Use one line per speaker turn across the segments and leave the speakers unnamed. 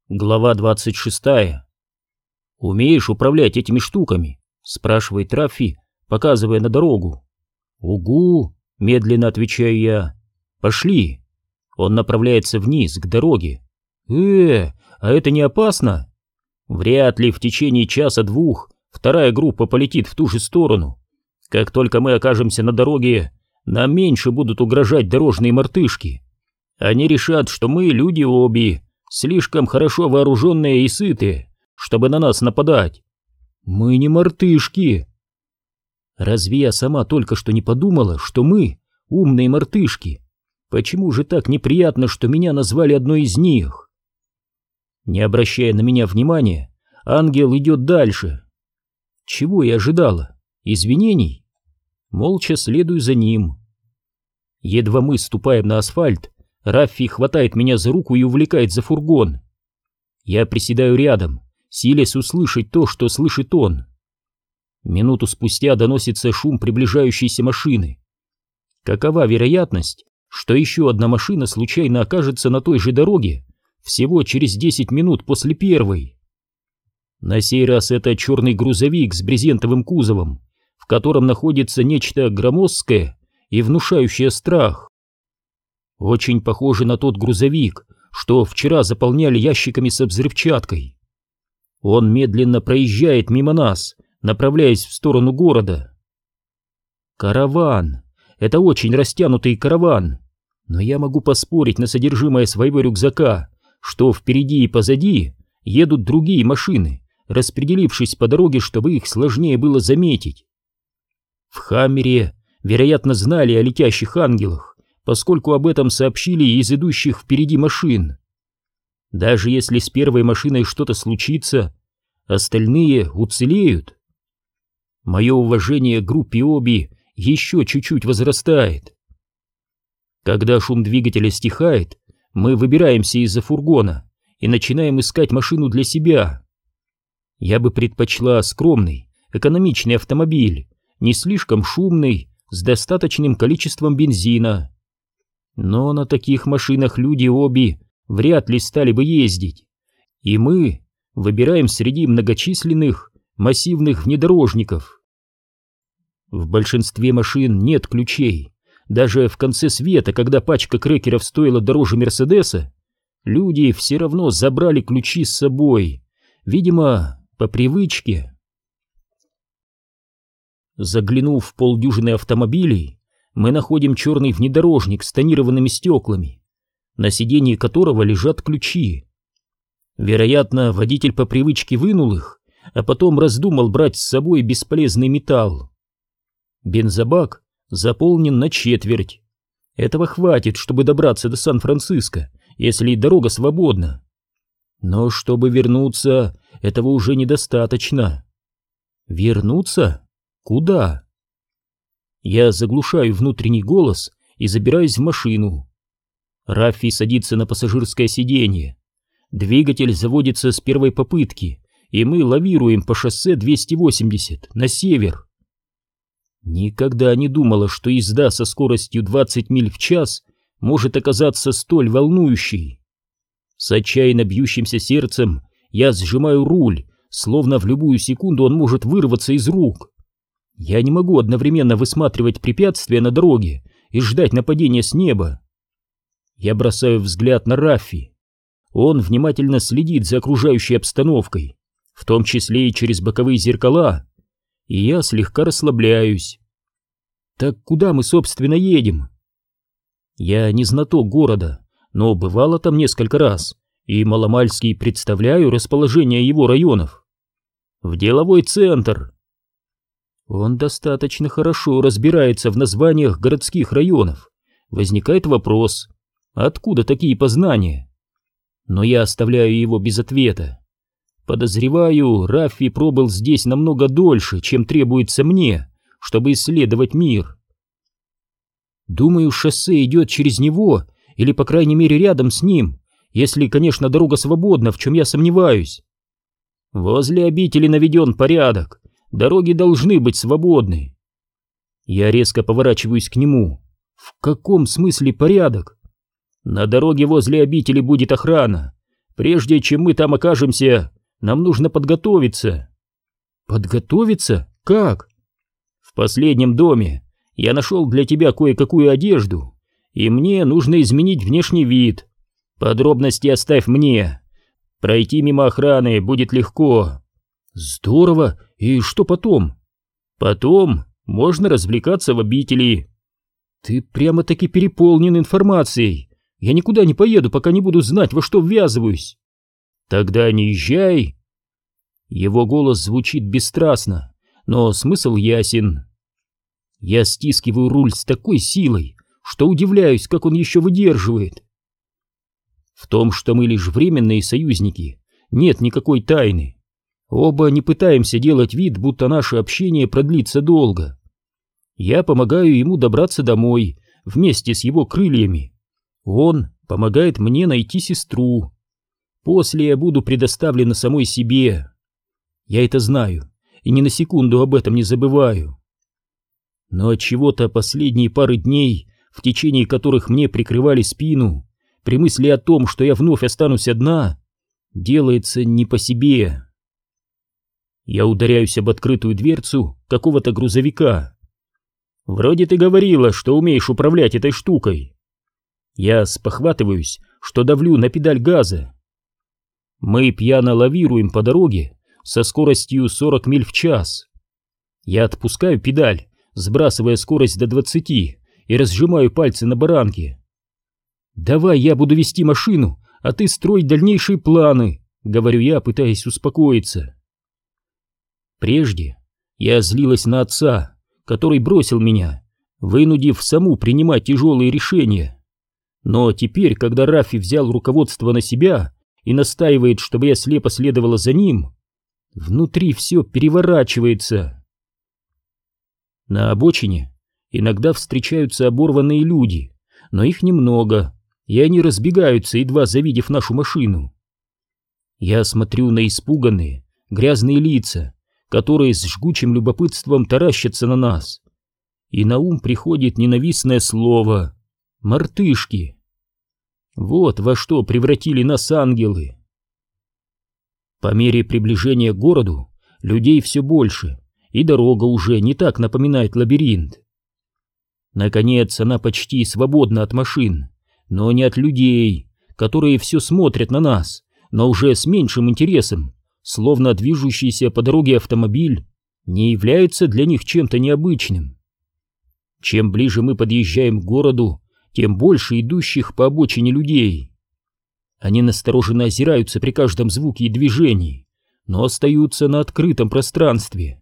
Глава 26. «Умеешь управлять этими штуками?» — спрашивает Раффи, показывая на дорогу. «Угу», — медленно отвечаю я. «Пошли». Он направляется вниз, к дороге. А это не опасно?» «Вряд ли в течение часа-двух вторая группа полетит в ту же сторону. Как только мы окажемся на дороге, нам меньше будут угрожать дорожные мартышки. Они решат, что мы люди-оби, слишком хорошо вооруженные и сытые, чтобы на нас нападать. Мы не мартышки. Разве я сама только что не подумала, что мы умные мартышки? Почему же так неприятно, что меня назвали одной из них? Не обращая на меня внимания, ангел идет дальше. Чего я ожидала? Извинений? Молча следую за ним. Едва мы ступаем на асфальт, Раффи хватает меня за руку и увлекает за фургон. Я приседаю рядом, силясь услышать то, что слышит он. Минуту спустя доносится шум приближающейся машины. Какова вероятность, что еще одна машина случайно окажется на той же дороге всего через 10 минут после первой? На сей раз это черный грузовик с брезентовым кузовом, в котором находится нечто громоздкое и внушающее страх. Очень похоже на тот грузовик, что вчера заполняли ящиками со взрывчаткой. Он медленно проезжает мимо нас, направляясь в сторону города. Караван. Это очень растянутый караван. Но я могу поспорить на содержимое своего рюкзака, что впереди и позади едут другие машины, распределившись по дороге, чтобы их сложнее было заметить. В Хаммере, вероятно, знали о летящих ангелах, поскольку об этом сообщили из идущих впереди машин. Даже если с первой машиной что-то случится, остальные уцелеют. Мое уважение к группе Оби еще чуть-чуть возрастает. Когда шум двигателя стихает, мы выбираемся из-за фургона и начинаем искать машину для себя. Я бы предпочла скромный, экономичный автомобиль, не слишком шумный, с достаточным количеством бензина. Но на таких машинах люди-оби вряд ли стали бы ездить, и мы выбираем среди многочисленных массивных внедорожников. В большинстве машин нет ключей. Даже в конце света, когда пачка крекеров стоила дороже Мерседеса, люди все равно забрали ключи с собой, видимо, по привычке. Заглянув в полдюжины автомобилей, мы находим черный внедорожник с тонированными стеклами, на сиденье которого лежат ключи. Вероятно, водитель по привычке вынул их, а потом раздумал брать с собой бесполезный металл. Бензобак заполнен на четверть. Этого хватит, чтобы добраться до Сан-Франциско, если дорога свободна. Но чтобы вернуться, этого уже недостаточно. Вернуться? Куда? Я заглушаю внутренний голос и забираюсь в машину. Раффи садится на пассажирское сиденье. Двигатель заводится с первой попытки, и мы лавируем по шоссе 280 на север. Никогда не думала, что езда со скоростью 20 миль в час может оказаться столь волнующей. С отчаянно бьющимся сердцем я сжимаю руль, словно в любую секунду он может вырваться из рук. Я не могу одновременно высматривать препятствия на дороге и ждать нападения с неба. Я бросаю взгляд на Раффи. Он внимательно следит за окружающей обстановкой, в том числе и через боковые зеркала, и я слегка расслабляюсь. Так куда мы, собственно, едем? Я не знаток города, но бывала там несколько раз, и маломальски представляю расположение его районов. В деловой центр. Он достаточно хорошо разбирается в названиях городских районов. Возникает вопрос, откуда такие познания? Но я оставляю его без ответа. Подозреваю, Раффи пробыл здесь намного дольше, чем требуется мне, чтобы исследовать мир. Думаю, шоссе идет через него, или, по крайней мере, рядом с ним, если, конечно, дорога свободна, в чем я сомневаюсь. Возле обители наведен порядок. Дороги должны быть свободны. Я резко поворачиваюсь к нему. В каком смысле порядок? На дороге возле обители будет охрана. Прежде чем мы там окажемся, нам нужно подготовиться. Подготовиться? Как? В последнем доме я нашел для тебя кое-какую одежду, и мне нужно изменить внешний вид. Подробности оставь мне. Пройти мимо охраны будет легко. Здорово. И что потом? Потом можно развлекаться в обители. Ты прямо-таки переполнен информацией. Я никуда не поеду, пока не буду знать, во что ввязываюсь. Тогда не езжай. Его голос звучит бесстрастно, но смысл ясен. Я стискиваю руль с такой силой, что удивляюсь, как он еще выдерживает. В том, что мы лишь временные союзники, нет никакой тайны. Оба не пытаемся делать вид, будто наше общение продлится долго. Я помогаю ему добраться домой вместе с его крыльями. Он помогает мне найти сестру. После я буду предоставлена самой себе. Я это знаю и ни на секунду об этом не забываю. Но отчего-то последние пары дней, в течение которых мне прикрывали спину, при мысли о том, что я вновь останусь одна, делается не по себе. Я ударяюсь об открытую дверцу какого-то грузовика. Вроде ты говорила, что умеешь управлять этой штукой. Я спохватываюсь, что давлю на педаль газа. Мы пьяно лавируем по дороге со скоростью 40 миль в час. Я отпускаю педаль, сбрасывая скорость до 20, и разжимаю пальцы на баранке. «Давай я буду вести машину, а ты строй дальнейшие планы», — говорю я, пытаясь успокоиться. Прежде я злилась на отца, который бросил меня, вынудив саму принимать тяжелые решения. Но теперь, когда Рафи взял руководство на себя и настаивает, чтобы я слепо следовала за ним, внутри все переворачивается. На обочине иногда встречаются оборванные люди, но их немного, и они разбегаются, едва завидев нашу машину. Я смотрю на испуганные, грязные лица, которые с жгучим любопытством таращатся на нас, и на ум приходит ненавистное слово «мартышки». Вот во что превратили нас ангелы. По мере приближения к городу людей все больше, и дорога уже не так напоминает лабиринт. Наконец она почти свободна от машин, но не от людей, которые все смотрят на нас, но уже с меньшим интересом, словно движущийся по дороге автомобиль не является для них чем-то необычным. Чем ближе мы подъезжаем к городу, тем больше идущих по обочине людей. Они настороженно озираются при каждом звуке и движении, но остаются на открытом пространстве.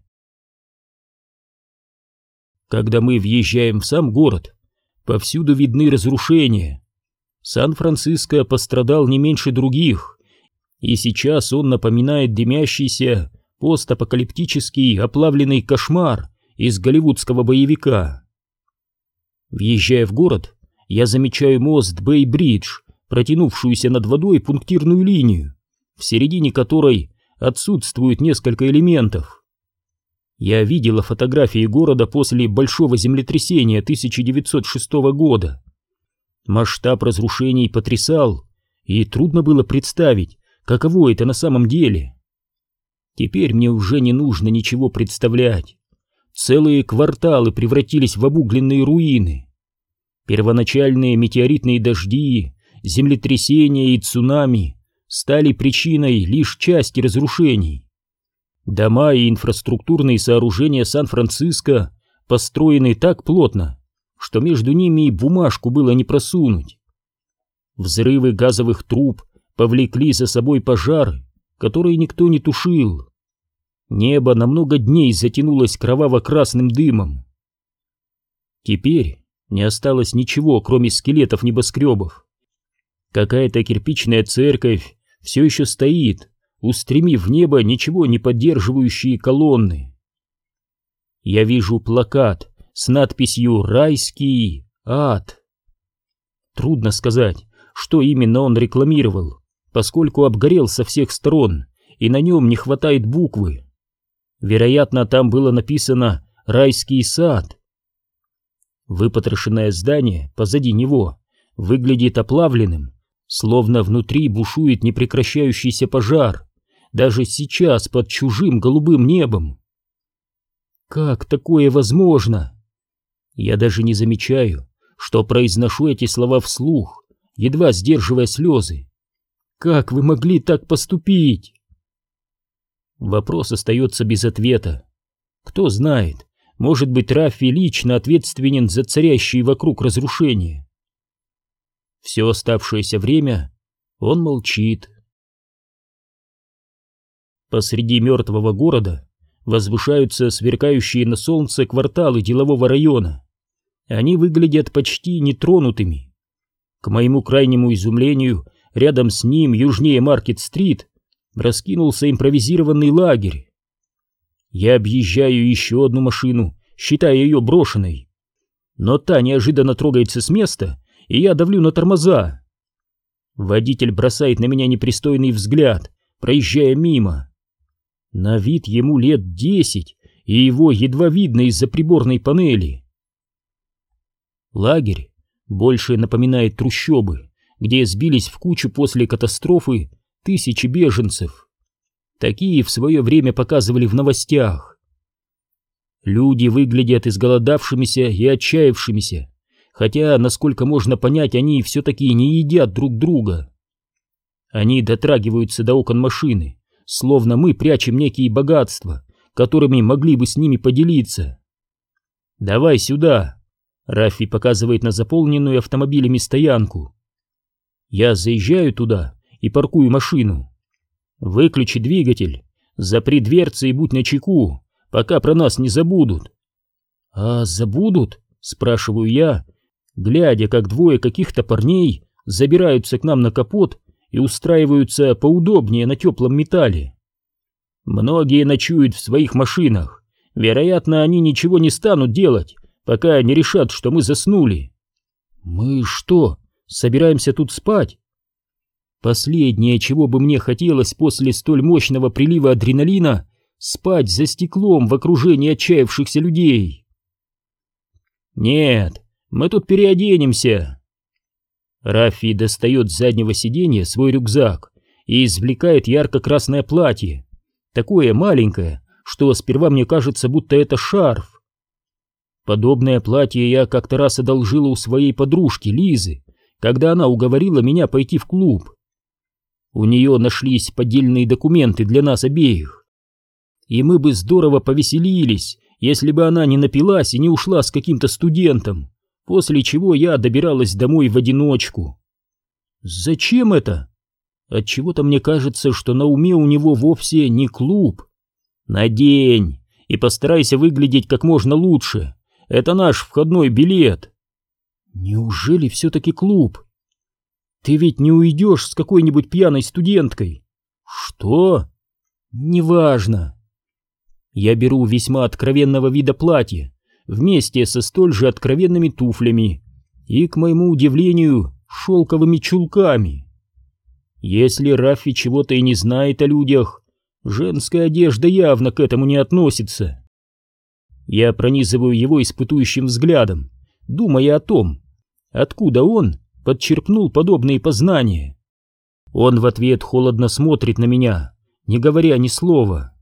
Когда мы въезжаем в сам город, повсюду видны разрушения. Сан-Франциско пострадал не меньше других, и сейчас он напоминает дымящийся постапокалиптический оплавленный кошмар из голливудского боевика. Въезжая в город, я замечаю мост Бэй-Бридж, протянувшуюся над водой пунктирную линию, в середине которой отсутствует несколько элементов. Я видела фотографии города после большого землетрясения 1906 года. Масштаб разрушений потрясал, и трудно было представить, каково это на самом деле. Теперь мне уже не нужно ничего представлять. Целые кварталы превратились в обугленные руины. Первоначальные метеоритные дожди, землетрясения и цунами стали причиной лишь части разрушений. Дома и инфраструктурные сооружения Сан-Франциско построены так плотно, что между ними и бумажку было не просунуть. Взрывы газовых труб повлекли за собой пожары, которые никто не тушил. Небо на много дней затянулось кроваво-красным дымом. Теперь не осталось ничего, кроме скелетов небоскребов. Какая-то кирпичная церковь все еще стоит, устремив в небо ничего не поддерживающие колонны. Я вижу плакат с надписью «Райский ад». Трудно сказать, что именно он рекламировал, поскольку обгорел со всех сторон, и на нем не хватает буквы. Вероятно, там было написано «Райский сад». Выпотрошенное здание позади него выглядит оплавленным, словно внутри бушует непрекращающийся пожар, даже сейчас под чужим голубым небом. Как такое возможно? Я даже не замечаю, что произношу эти слова вслух, едва сдерживая слезы. Как вы могли так поступить? Вопрос остается без ответа. Кто знает, может быть, Раффи лично ответственен за царящие вокруг разрушения. Все оставшееся время он молчит. Посреди мертвого города возвышаются сверкающие на солнце кварталы делового района. Они выглядят почти нетронутыми. К моему крайнему изумлению, рядом с ним, южнее Маркет-стрит, раскинулся импровизированный лагерь. Я объезжаю еще одну машину, считая ее брошенной. Но та неожиданно трогается с места, и я давлю на тормоза. Водитель бросает на меня непристойный взгляд, проезжая мимо. На вид ему лет 10, и его едва видно из-за приборной панели. Лагерь больше напоминает трущобы, где сбились в кучу после катастрофы тысячи беженцев. Такие в свое время показывали в новостях. Люди выглядят изголодавшимися и отчаявшимися, хотя, насколько можно понять, они все-таки не едят друг друга. Они дотрагиваются до окон машины, словно мы прячем некие богатства, которыми могли бы с ними поделиться. «Давай сюда!» Раффи показывает на заполненную автомобилями стоянку. Я заезжаю туда и паркую машину. «Выключи двигатель, запри дверцы и будь начеку, пока про нас не забудут». «А забудут?» — спрашиваю я, глядя, как двое каких-то парней забираются к нам на капот и устраиваются поудобнее на теплом металле. Многие ночуют в своих машинах. Вероятно, они ничего не станут делать, пока не решат, что мы заснули. Мы что, собираемся тут спать? Последнее, чего бы мне хотелось после столь мощного прилива адреналина, спать за стеклом в окружении отчаявшихся людей. Нет, мы тут переоденемся. Раффи достает с заднего сиденья свой рюкзак и извлекает ярко-красное платье, такое маленькое, что сперва мне кажется, будто это шарф. Подобное платье я как-то раз одолжила у своей подружки Лизы, когда она уговорила меня пойти в клуб. У нее нашлись поддельные документы для нас обеих. И мы бы здорово повеселились, если бы она не напилась и не ушла с каким-то студентом, после чего я добиралась домой в одиночку. Зачем это? Отчего-то мне кажется, что на уме у него вовсе не клуб. Надень и постарайся выглядеть как можно лучше. Это наш входной билет. Неужели все-таки клуб? Ты ведь не уйдешь с какой-нибудь пьяной студенткой? Что? Неважно. Я беру весьма откровенного вида платье вместе со столь же откровенными туфлями и, к моему удивлению, шелковыми чулками. Если Раффи чего-то и не знает о людях, женская одежда явно к этому не относится. Я пронизываю его испытующим взглядом, думая о том, откуда он подчерпнул подобные познания. Он в ответ холодно смотрит на меня, не говоря ни слова.